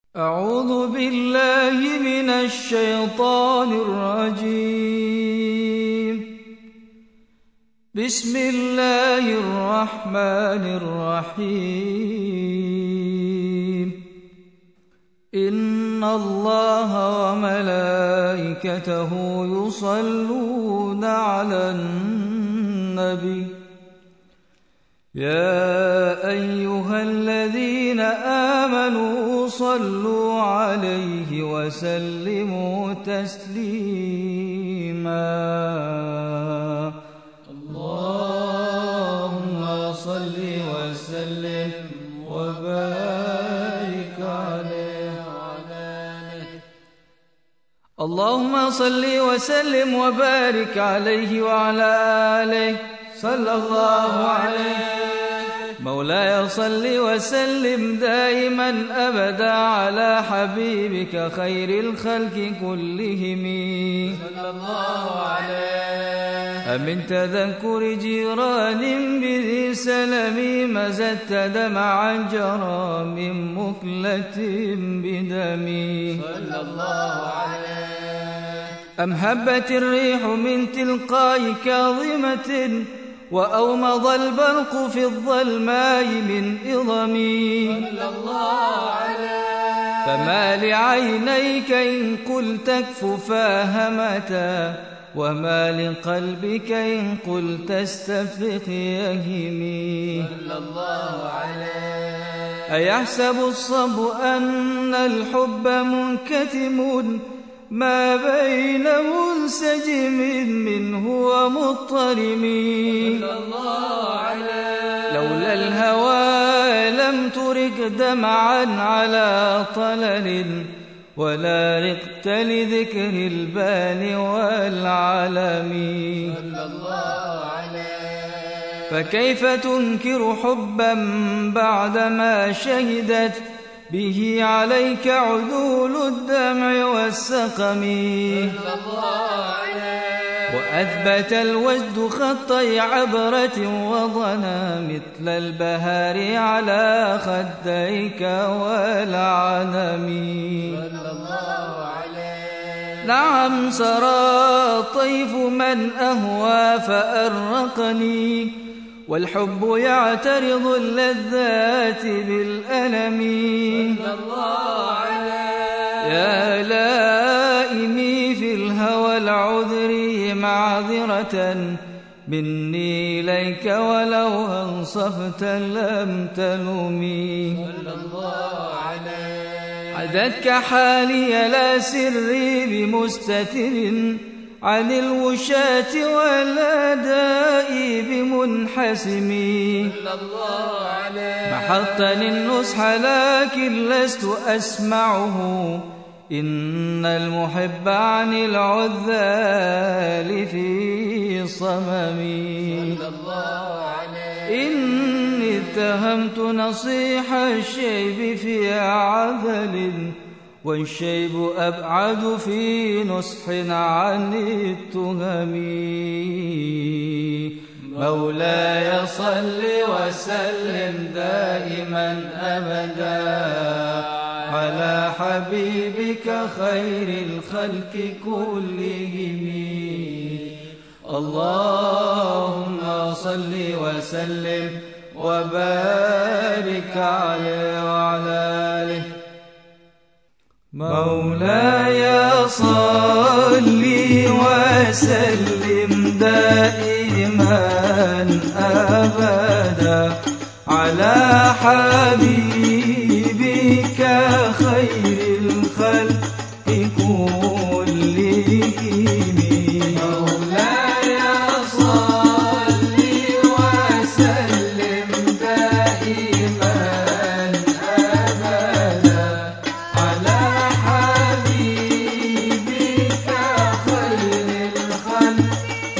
أعوذ بالله من الشيطان الرجيم. بسم الله الرحمن الرحيم. إن الله وملائكته يصلون على النبي يا أيها الذين آمنوا صلوا عليه وسلموا تسليما. اللهم صل وسلم وبارك عليه وعلى آله. اللهم صل وسلم وبارك عليه وعلى آله صلى الله عليه. مولاي صل وسلم دائما أبدا على حبيبك خير الخلق كلهم صلى الله عليه. أمن تذكر جيران بذي سلم مزدت دمعا جرى من مكلة بدمي صلى الله عليه. أم هبت الريح من تلقاء كاظمة وأومض البرق في الظلماء من إظمي صلى الله عليه. فما لعينيك إن قلت اكففا همتا وما لقلبك إن قلت استفرق يهمي صلى الله عليه. أيحسب الصب أن الحب منكتم ما بين منسجم منه ومضطرم صلى الله عليه. لولا الهوى لم ترق دمعا على طلل ولا رقت لذكر البال والعلم صلى الله عليه. فكيف تنكر حبا بعدما شهدت به عليك عذول الدمع والسقم صلى الله عليه. وأثبت الوجد خطي عبرة وضنا مثل البهار على خديك والعنم صلى الله عليه. نعم سرى طيف من أهوى فأرقني والحب يعترض اللذات بالألم صلى الله عليه. يا لائمي في الهوى العذر معذرة مني إليك ولو أنصفت لم تلومي صلى الله عليه. عدتك حالي لا سري بمستتر عن الوشاة والأداء بمنحسم صلى الله عليه. محطني النصح لكن لست أسمعه إن المحب عن العذال في صممي صلى الله عليه. إني اتهمت نصيح الشيب في عذل والشيب أبعد في نصح عن التهم. مولاي صل وسلم دائما أبدا على حبيبك خير الخلق كلهم. اللهم صل وسلم وبارك عليه وعلى آله. مولاي صل وسلم دائما أبدا على حبيبك خير الخلق كلهم. مولاي صل وسلم دائما أبدا على حبيبك خير الخلق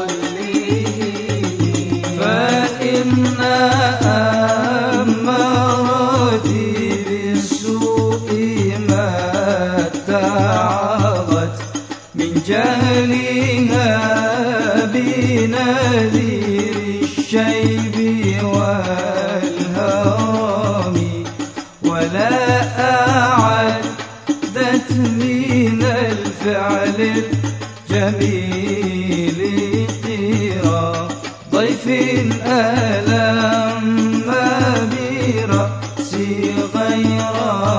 كلهم. فإن أمر ولا أعدت من الفعل الجميل قيرا ضيف ألم برأسي غير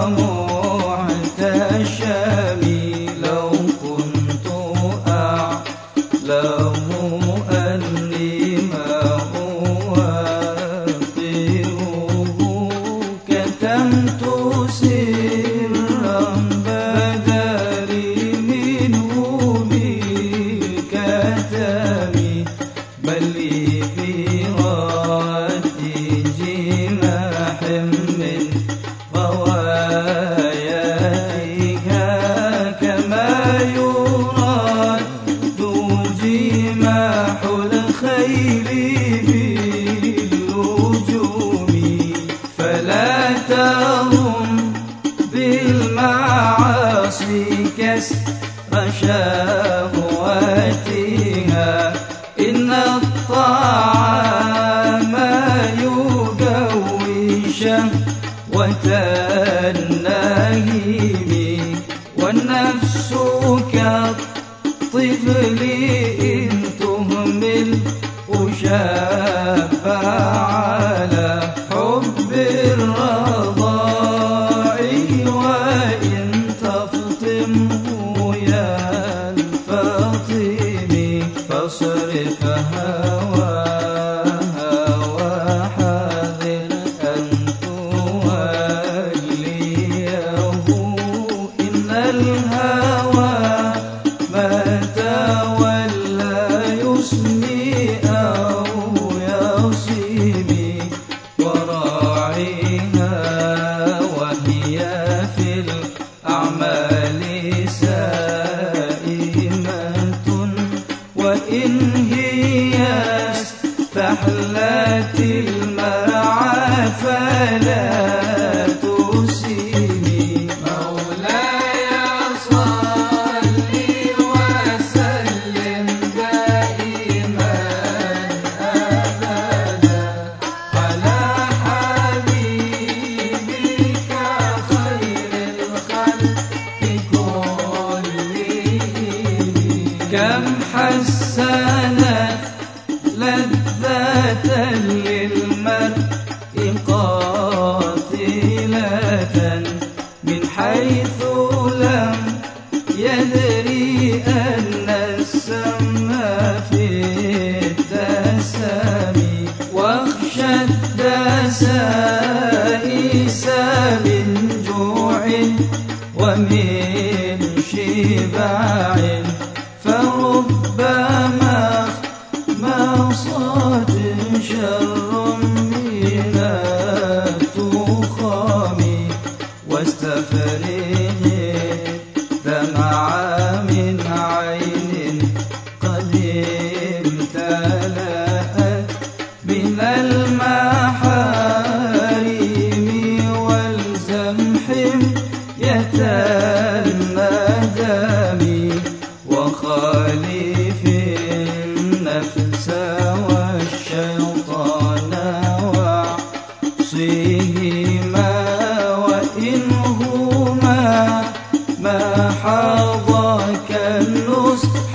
محتشم لو كنت أعلم أني ما أوقره كتمت سرا بدري منه بالكتم بل لي برد جماح من غواياتها كما يرد جماح الخيل بالنجوم فلا تهم بالمعاصي كسر شهواتها إن الطعام يقوي شهوة النهيم والنفس كالطفل إن تهمل شاب على حب الرضاع وإن تفطمه ينفطم فاصرف هواها وحاذر أن توليه إن الهوى ما تولى يسمي أو يصيب وراعيها وهي في الأعمال سائمة وإن هي استحلت المرعى فلا تسيمي مولاي صل وسلم دائما أبدا على حبيبك خير الخلق كلهم كم حسنت لذة للمرء قاتلة من حيث لم يدري أن السم في الدسم واخشى الدسائس من جوع ومن شبع فربما مصاد شر من التخام واستفرغ دمع من عين قد امتلأت من المحارم والزم حمية الندم وخالف النفس والشيطان وعصيهما وإنهما ما حظاك النصح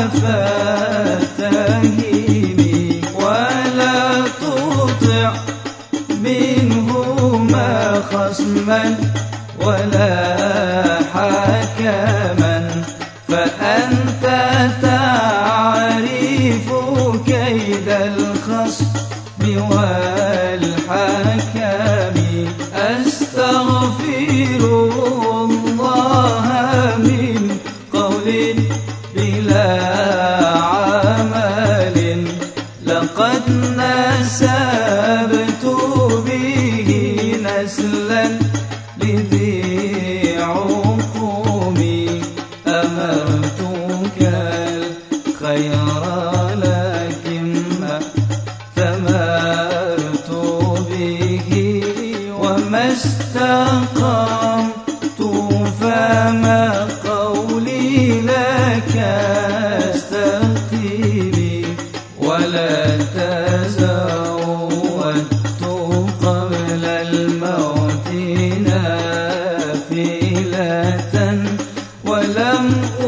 فاتهمي ولا تطع منهما خصما ولا حكما فأنت تعرف كيد الخصم والحكم أستغفر الله من قول بلا عمل لقد نسبت به نسلا لذي عقوم أمرتك الخير لكن ما ثمرت به وما استقمت فما قولي لك استقيمي ولا تزودت قبل الموت نافلة ولم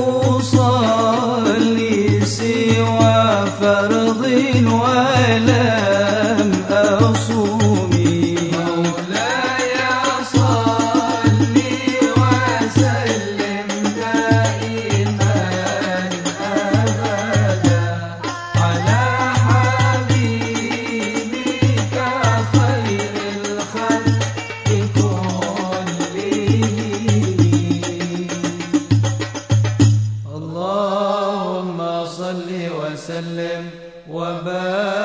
أصلي سوى فرض ولم أصوم مولاي صل وسلم دائما أبدا على حبيبك خير الخلق كلهم. اللهم صل وسلم وبارك